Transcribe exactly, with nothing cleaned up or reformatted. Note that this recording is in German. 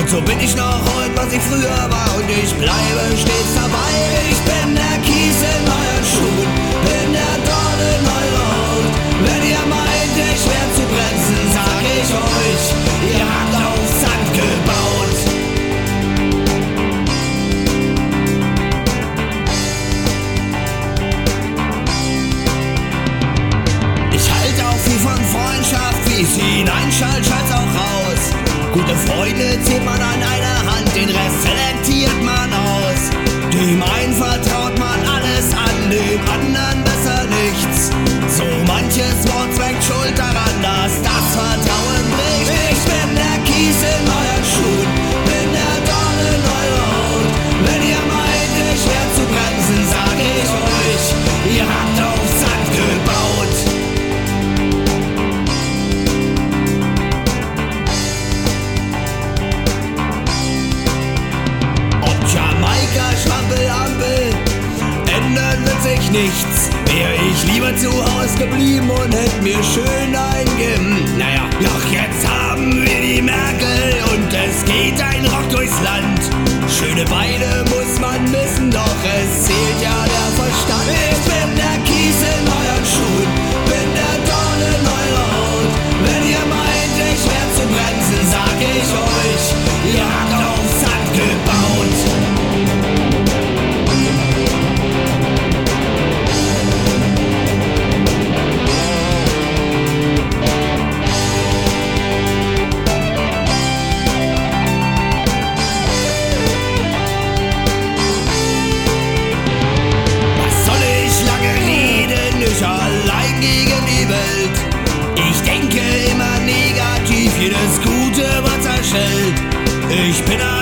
Und so bin ich noch heute, was ich früher war, und ich bleibe stets dabei. Ich bin der Kies in euren Schuhen, bin der Dorn in eurer Haut. Wenn ihr meint, ich wär zu bremsen, sag ich euch, ihr habt auf Sand gebaut. Ich halt auch viel von Freundschaft, wie sie hineinschallt, schalt's auch raus. Gute Freunde zählt man an einer Hand, den Rest selektiert man aus. Dem einen vertraut man alles an, dem anderen besser nichts. So manches Wort zwängt schuld daran, dass das Vertrauen bricht. Ich bin der Kies in euren Schuhen, bin der Dorn in eurer Haut. Wenn ihr meint, ich wär zu bremsen, sag ich euch, ihr habt auf Sand gebaut. Schwampelampel, ändern wird sich nichts. Wär ich lieber zu Haus geblieben und hätt mir schön eingem. Naja, doch jetzt haben wir die Merkel und es geht ein Rock durchs Land. Schöne Beine muss man missen, doch es zählt ja der Verstand. Ich bin der Kies in euren Schuhen, bin der Dorn in eurer Haut. Wenn ihr meint, ich wär zu bremsen, sag ich euch, ihr habt auf Sand gebaut. Allein gegen die Welt. Ich denke immer negativ, jedes Gute, was zerschellt. Ich bin